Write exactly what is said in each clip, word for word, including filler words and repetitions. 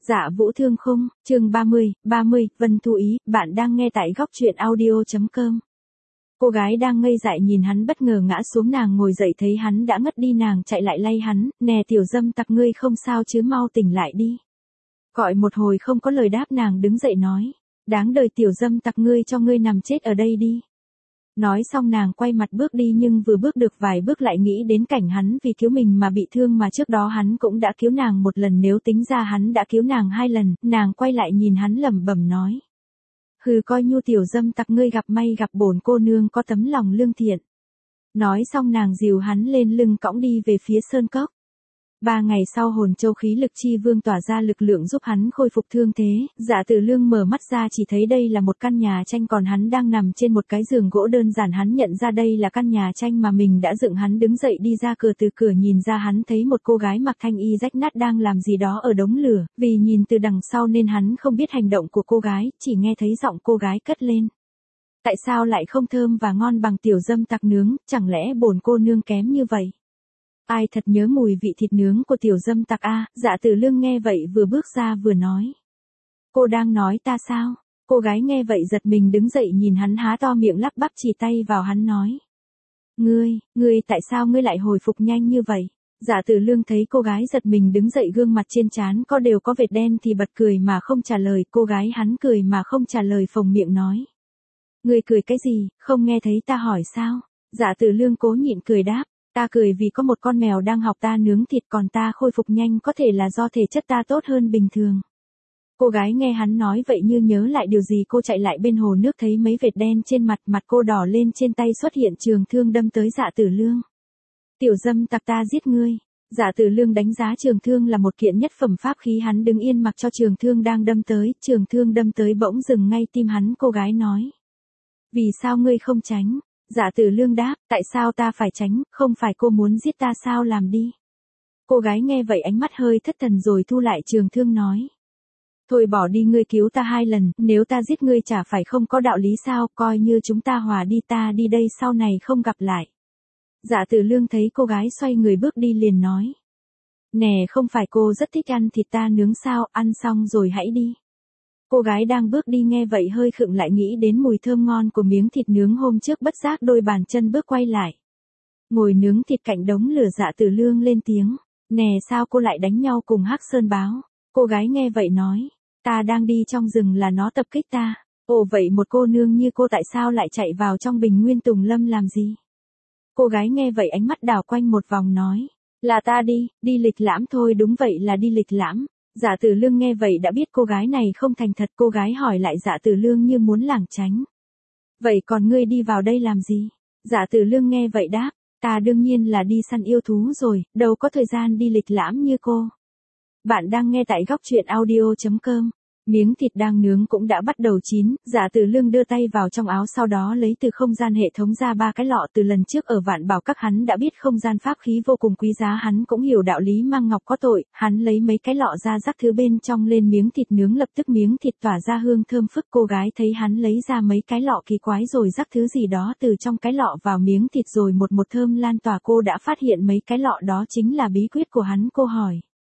Dạ Vũ Thương Khung, chương ba mươi, ba mươi, Vân Thu Ý, bạn đang nghe tại góc truyện audio.com. Cô gái đang ngây dại nhìn hắn bất ngờ ngã xuống, nàng ngồi dậy thấy hắn đã ngất đi, nàng chạy lại lay hắn, nè tiểu dâm tặc ngươi không sao chứ, mau tỉnh lại đi. Gọi một hồi không có lời đáp, nàng đứng dậy nói, đáng đời tiểu dâm tặc ngươi, cho ngươi nằm chết ở đây đi. Nói xong nàng quay mặt bước đi, nhưng vừa bước được vài bước lại nghĩ đến cảnh hắn vì cứu mình mà bị thương, mà trước đó hắn cũng đã cứu nàng một lần, nếu tính ra hắn đã cứu nàng hai lần. Nàng quay lại nhìn hắn lẩm bẩm nói, hừ, coi nhu tiểu dâm tặc ngươi gặp may gặp bổn cô nương có tấm lòng lương thiện. Nói xong nàng dìu hắn lên lưng cõng đi về phía sơn cốc. Ba ngày sau, hồn châu khí lực chi vương tỏa ra lực lượng giúp hắn khôi phục thương thế. Dạ Tử Lương mở mắt ra chỉ thấy đây là một căn nhà tranh, còn hắn đang nằm trên một cái giường gỗ đơn giản. Hắn nhận ra đây là căn nhà tranh mà mình đã dựng. Hắn đứng dậy đi ra cửa, từ cửa nhìn ra hắn thấy một cô gái mặc thanh y rách nát đang làm gì đó ở đống lửa. Vì nhìn từ đằng sau nên hắn không biết hành động của cô gái, chỉ nghe thấy giọng cô gái cất lên, tại sao lại không thơm và ngon bằng tiểu dâm tặc nướng, chẳng lẽ bổn cô nương kém như vậy? Ai thật nhớ mùi vị thịt nướng của tiểu dâm tặc a. Dạ Tử Lương nghe vậy vừa bước ra vừa nói, cô đang nói ta sao? Cô gái nghe vậy giật mình đứng dậy nhìn hắn há to miệng lắp bắp chỉ tay vào hắn nói, ngươi, ngươi tại sao ngươi lại hồi phục nhanh như vậy? Dạ Tử Lương thấy cô gái giật mình đứng dậy, gương mặt trên trán có đều có vệt đen thì bật cười mà không trả lời. Cô gái hắn cười mà không trả lời, phồng miệng nói, ngươi cười cái gì, không nghe thấy ta hỏi sao? Dạ Tử Lương cố nhịn cười đáp, ta cười vì có một con mèo đang học ta nướng thịt, còn ta khôi phục nhanh có thể là do thể chất ta tốt hơn bình thường. Cô gái nghe hắn nói vậy như nhớ lại điều gì, cô chạy lại bên hồ nước thấy mấy vệt đen trên mặt, mặt cô đỏ lên, trên tay xuất hiện trường thương đâm tới Dạ Tử Lương. Tiểu dâm tặc, ta giết ngươi. Dạ Tử Lương đánh giá trường thương là một kiện nhất phẩm pháp khí, hắn đứng yên mặc cho trường thương đang đâm tới. Trường thương đâm tới bỗng dừng ngay tim hắn. Cô gái nói, vì sao ngươi không tránh? Dạ Tử Lương đáp, tại sao ta phải tránh, không phải cô muốn giết ta sao, làm đi. Cô gái nghe vậy ánh mắt hơi thất thần rồi thu lại trường thương nói, thôi bỏ đi, ngươi cứu ta hai lần, nếu ta giết ngươi chả phải không có đạo lý sao, coi như chúng ta hòa đi, ta đi đây, sau này không gặp lại. Dạ Tử Lương thấy cô gái xoay người bước đi liền nói, nè không phải cô rất thích ăn thịt ta nướng sao, ăn xong rồi hãy đi. Cô gái đang bước đi nghe vậy hơi khựng lại, nghĩ đến mùi thơm ngon của miếng thịt nướng hôm trước, bất giác đôi bàn chân bước quay lại. Ngồi nướng thịt cạnh đống lửa, Dạ Tử Lương lên tiếng, nè sao cô lại đánh nhau cùng Hắc Sơn báo? Cô gái nghe vậy nói, ta đang đi trong rừng là nó tập kích ta. Ồ, vậy một cô nương như cô tại sao lại chạy vào trong Bình Nguyên Tùng Lâm làm gì? Cô gái nghe vậy ánh mắt đảo quanh một vòng nói, là ta đi, đi lịch lãm thôi. Đúng vậy, là đi lịch lãm. Dạ Tử Lương nghe vậy đã biết cô gái này không thành thật. Cô gái hỏi lại Dạ Tử Lương như muốn lảng tránh, vậy còn ngươi đi vào đây làm gì? Dạ Tử Lương nghe vậy đáp, ta đương nhiên là đi săn yêu thú rồi, đâu có thời gian đi lịch lãm như cô. Bạn đang nghe tại góc truyện audio.com. Miếng thịt đang nướng cũng đã bắt đầu chín. Dạ Tử Lương đưa tay vào trong áo, sau đó lấy từ không gian hệ thống ra ba cái lọ. Từ lần trước ở Vạn Bảo Các hắn đã biết không gian pháp khí vô cùng quý giá, hắn cũng hiểu đạo lý mang ngọc có tội. Hắn lấy mấy cái lọ ra, rắc thứ bên trong lên miếng thịt nướng, lập tức miếng thịt tỏa ra hương thơm phức. Cô gái thấy hắn lấy ra mấy cái lọ kỳ quái rồi rắc thứ gì đó từ trong cái lọ vào miếng thịt, rồi một một thơm lan tỏa. Cô đã phát hiện mấy cái lọ đó chính là bí quyết của hắn. Cô hỏi,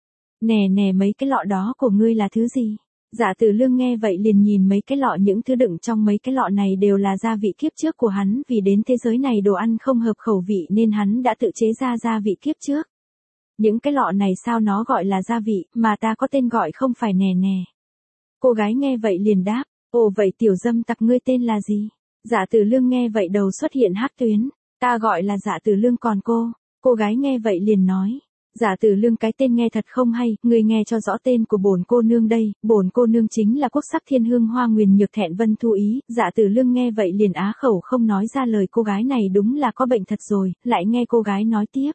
nè nè mấy cái lọ đó của ngươi là thứ gì? Dạ Tử Lương nghe vậy liền nhìn mấy cái lọ, những thứ đựng trong mấy cái lọ này đều là gia vị kiếp trước của hắn, vì đến thế giới này đồ ăn không hợp khẩu vị nên hắn đã tự chế ra gia vị kiếp trước. Những cái lọ này sao nó gọi là gia vị, mà ta có tên gọi không phải nè nè. Cô gái nghe vậy liền đáp, ồ vậy tiểu dâm tặc ngươi tên là gì? Dạ Tử Lương nghe vậy đầu xuất hiện hắc tuyến, ta gọi là Dạ Tử Lương, còn cô? Cô gái nghe vậy liền nói, Dạ Tử Lương cái tên nghe thật không hay, ngươi nghe cho rõ tên của bổn cô nương đây, bổn cô nương chính là Quốc Sắc Thiên Hương Hoa Nguyền Nhược Thẹn Vân Thu Ý. Dạ Tử Lương nghe vậy liền á khẩu không nói ra lời. Cô gái này đúng là có bệnh thật rồi. Lại nghe cô gái nói tiếp,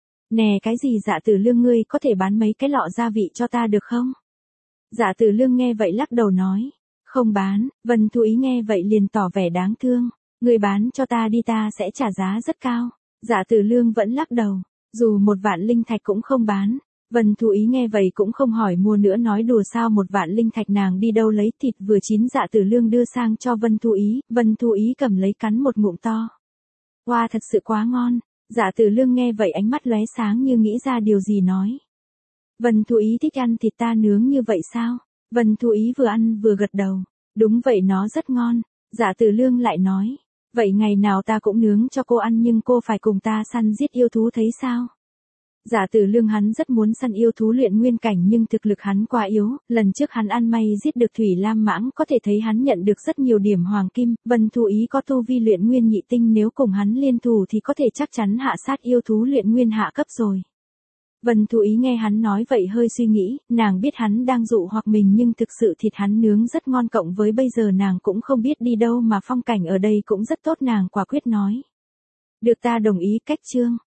nè cái gì Dạ Tử Lương, ngươi có thể bán mấy cái lọ gia vị cho ta được không? Dạ Tử Lương nghe vậy lắc đầu nói, không bán. Vân Thu Ý nghe vậy liền tỏ vẻ đáng thương, ngươi bán cho ta đi, ta sẽ trả giá rất cao. Dạ Tử Lương vẫn lắc đầu, dù một vạn linh thạch cũng không bán. Vân Thu Ý nghe vậy cũng không hỏi mua nữa, nói đùa sao một vạn linh thạch nàng đi đâu lấy. Thịt vừa chín Dạ Tử Lương đưa sang cho Vân Thu Ý, Vân Thu Ý cầm lấy cắn một ngụm to. Wow, thật sự quá ngon. Dạ Tử Lương nghe vậy ánh mắt lóe sáng như nghĩ ra điều gì nói, Vân Thu Ý thích ăn thịt ta nướng như vậy sao? Vân Thu Ý vừa ăn vừa gật đầu. Đúng vậy, nó rất ngon. Dạ Tử Lương lại nói. Vậy ngày nào ta cũng nướng cho cô ăn, nhưng cô phải cùng ta săn giết yêu thú thấy sao? Dạ Tử Lương hắn rất muốn săn yêu thú luyện nguyên cảnh, nhưng thực lực hắn quá yếu, lần trước hắn ăn may giết được Thủy Lam Mãng có thể thấy hắn nhận được rất nhiều điểm hoàng kim. Vân Thu Ý có tu vi luyện nguyên nhị tinh, nếu cùng hắn liên thủ thì có thể chắc chắn hạ sát yêu thú luyện nguyên hạ cấp rồi. Vân Thu Ý nghe hắn nói vậy hơi suy nghĩ, nàng biết hắn đang dụ hoặc mình, nhưng thực sự thịt hắn nướng rất ngon, cộng với bây giờ nàng cũng không biết đi đâu mà phong cảnh ở đây cũng rất tốt, nàng quả quyết nói. Được, ta đồng ý. Cách chương